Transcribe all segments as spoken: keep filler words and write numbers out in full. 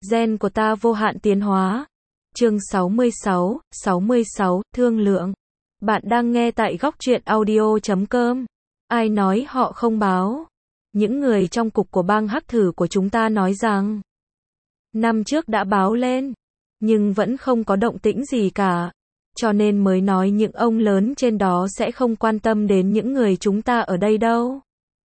Gen của ta vô hạn tiến hóa. Chương sáu mươi sáu, sáu mươi sáu, thương lượng. Bạn đang nghe tại góc truyện audio chấm com. Ai nói họ không báo? Những người trong cục của bang hắc thử của chúng ta nói rằng năm trước đã báo lên, nhưng vẫn không có động tĩnh gì cả. Cho nên mới nói những ông lớn trên đó sẽ không quan tâm đến những người chúng ta ở đây đâu.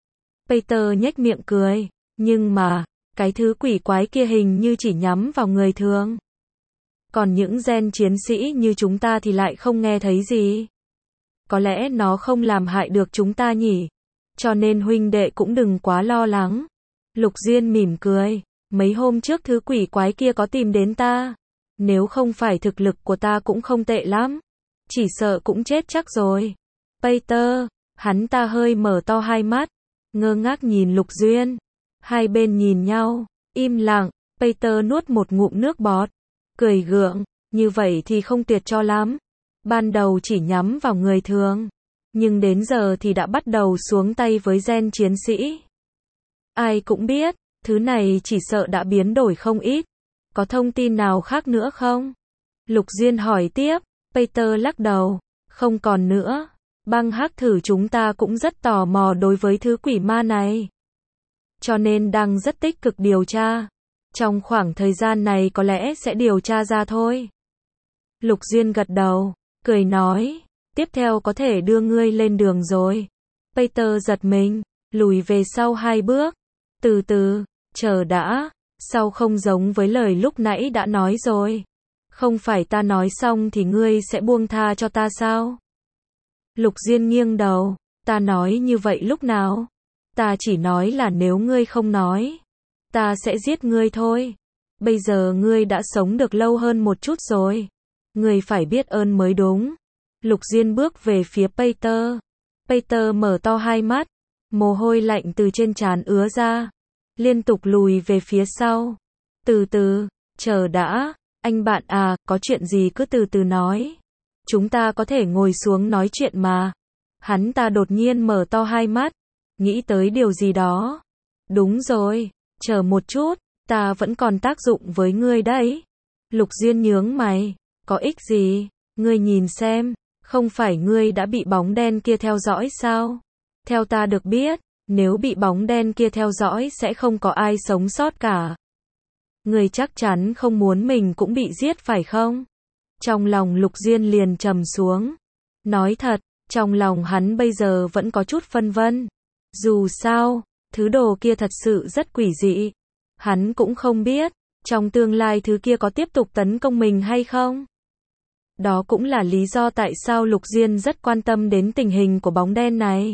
Peter nhếch miệng cười. Nhưng mà, cái thứ quỷ quái kia hình như chỉ nhắm vào người thường. Còn những gen chiến sĩ như chúng ta thì lại không nghe thấy gì. Có lẽ nó không làm hại được chúng ta nhỉ? Cho nên huynh đệ cũng đừng quá lo lắng. Lục Diên mỉm cười. Mấy hôm trước thứ quỷ quái kia có tìm đến ta. Nếu không phải thực lực của ta cũng không tệ lắm. Chỉ sợ cũng chết chắc rồi. Peter, hắn ta hơi mở to hai mắt. Ngơ ngác nhìn Lục Duyên. Hai bên nhìn nhau. Im lặng. Peter nuốt một ngụm nước bọt. Cười gượng. Như vậy thì không tuyệt cho lắm. Ban đầu chỉ nhắm vào người thường. Nhưng đến giờ thì đã bắt đầu xuống tay với gen chiến sĩ. Ai cũng biết. Thứ này chỉ sợ đã biến đổi không ít. Có thông tin nào khác nữa không? Lục Diên hỏi tiếp. Peter lắc đầu. Không còn nữa. Bang hắc thử chúng ta cũng rất tò mò đối với thứ quỷ ma này. Cho nên đang rất tích cực điều tra. Trong khoảng thời gian này có lẽ sẽ điều tra ra thôi. Lục Diên gật đầu. Cười nói. Tiếp theo có thể đưa ngươi lên đường rồi. Peter giật mình. Lùi về sau hai bước. Từ từ. Chờ đã. Sao không giống với lời lúc nãy đã nói rồi? Không phải ta nói xong thì ngươi sẽ buông tha cho ta sao? Lục Diên nghiêng đầu. Ta nói như vậy lúc nào? Ta chỉ nói là nếu ngươi không nói, ta sẽ giết ngươi thôi. Bây giờ ngươi đã sống được lâu hơn một chút rồi. Ngươi phải biết ơn mới đúng. Lục Diên bước về phía Peter. Peter mở to hai mắt. Mồ hôi lạnh từ trên trán ứa ra. Liên tục lùi về phía sau. Từ từ, chờ đã. Anh bạn à, có chuyện gì cứ từ từ nói. Chúng ta có thể ngồi xuống nói chuyện mà. Hắn ta đột nhiên mở to hai mắt. Nghĩ tới điều gì đó. Đúng rồi, chờ một chút, ta vẫn còn tác dụng với ngươi đấy. Lục Diên nhướng mày. Có ích gì? Ngươi nhìn xem, không phải ngươi đã bị bóng đen kia theo dõi sao? Theo ta được biết, nếu bị bóng đen kia theo dõi sẽ không có ai sống sót cả. Ngươi chắc chắn không muốn mình cũng bị giết phải không? Trong lòng Lục Diên liền trầm xuống. Nói thật, trong lòng hắn bây giờ vẫn có chút phân vân. Dù sao, thứ đồ kia thật sự rất quỷ dị. Hắn cũng không biết, trong tương lai thứ kia có tiếp tục tấn công mình hay không. Đó cũng là lý do tại sao Lục Diên rất quan tâm đến tình hình của bóng đen này.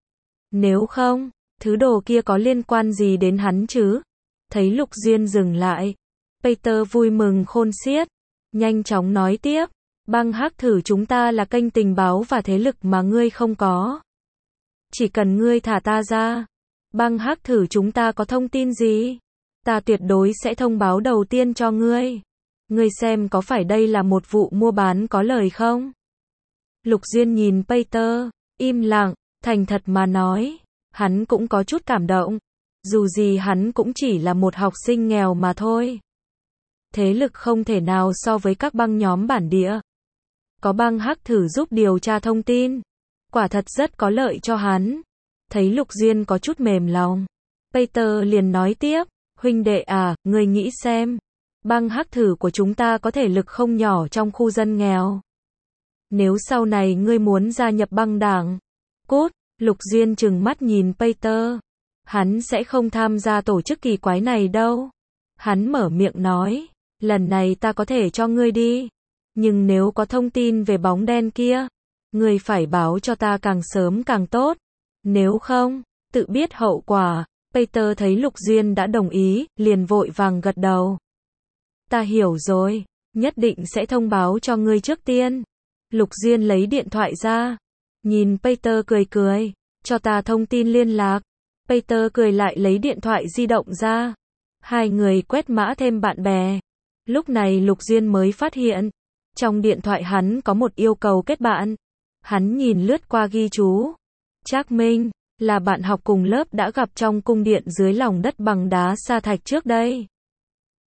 Nếu không, thứ đồ kia có liên quan gì đến hắn chứ? Thấy Lục Diên dừng lại, Peter vui mừng khôn xiết, nhanh chóng nói tiếp. Bang hắc thử chúng ta là kênh tình báo và thế lực mà ngươi không có. Chỉ cần ngươi thả ta ra, bang hắc thử chúng ta có thông tin gì, ta tuyệt đối sẽ thông báo đầu tiên cho ngươi. Ngươi xem có phải đây là một vụ mua bán có lời không? Lục Diên nhìn Peter, im lặng, thành thật mà nói, hắn cũng có chút cảm động. Dù gì hắn cũng chỉ là một học sinh nghèo mà thôi. Thế lực không thể nào so với các băng nhóm bản địa. Có bang hắc thử giúp điều tra thông tin, quả thật rất có lợi cho hắn. Thấy Lục Diên có chút mềm lòng, Peter liền nói tiếp. Huynh đệ à, ngươi nghĩ xem. Bang hắc thử của chúng ta có thể lực không nhỏ trong khu dân nghèo. Nếu sau này ngươi muốn gia nhập băng đảng, cút. Lục Diên trừng mắt nhìn Peter. Hắn sẽ không tham gia tổ chức kỳ quái này đâu. Hắn mở miệng nói. Lần này ta có thể cho ngươi đi. Nhưng nếu có thông tin về bóng đen kia, ngươi phải báo cho ta càng sớm càng tốt. Nếu không, tự biết hậu quả. Peter thấy Lục Diên đã đồng ý, liền vội vàng gật đầu. Ta hiểu rồi, nhất định sẽ thông báo cho ngươi trước tiên. Lục Diên lấy điện thoại ra, nhìn Peter cười cười, cho ta thông tin liên lạc. Peter cười lại lấy điện thoại di động ra. Hai người quét mã thêm bạn bè. Lúc này Lục Diên mới phát hiện, trong điện thoại hắn có một yêu cầu kết bạn. Hắn nhìn lướt qua ghi chú. Trác Minh, là bạn học cùng lớp đã gặp trong cung điện dưới lòng đất bằng đá sa thạch trước đây.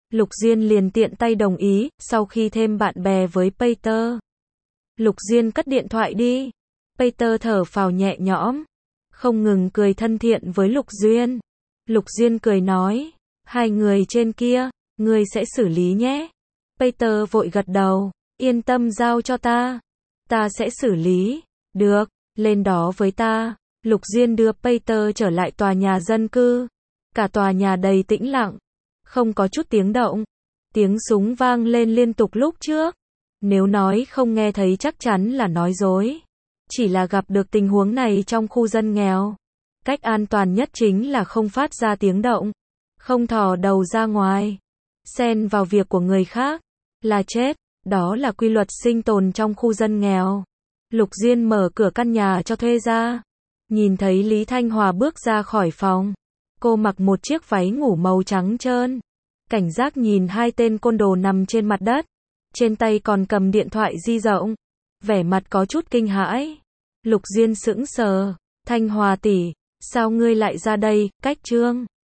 Lục Diên liền tiện tay đồng ý, sau khi thêm bạn bè với Peter. Lục Diên cất điện thoại đi. Peter thở phào nhẹ nhõm, không ngừng cười thân thiện với Lục Duyên. Lục Diên cười nói, hai người trên kia, ngươi sẽ xử lý nhé. Peter vội gật đầu, yên tâm giao cho ta. Ta sẽ xử lý. Được, lên đó với ta. Lục Diên đưa Peter trở lại tòa nhà dân cư. Cả tòa nhà đầy tĩnh lặng, không có chút tiếng động. Tiếng súng vang lên liên tục lúc trước. Nếu nói không nghe thấy chắc chắn là nói dối. Chỉ là gặp được tình huống này trong khu dân nghèo. Cách an toàn nhất chính là không phát ra tiếng động, không thò đầu ra ngoài, xen vào việc của người khác, là chết. Đó là quy luật sinh tồn trong khu dân nghèo. Lục Diên mở cửa căn nhà cho thuê ra. Nhìn thấy Lý Thanh Hòa bước ra khỏi phòng. Cô mặc một chiếc váy ngủ màu trắng trơn. Cảnh giác nhìn hai tên côn đồ nằm trên mặt đất. Trên tay còn cầm điện thoại di động. Vẻ mặt có chút kinh hãi. Lục Diên sững sờ. Thanh Hòa tỷ, sao ngươi lại ra đây? Cách Trương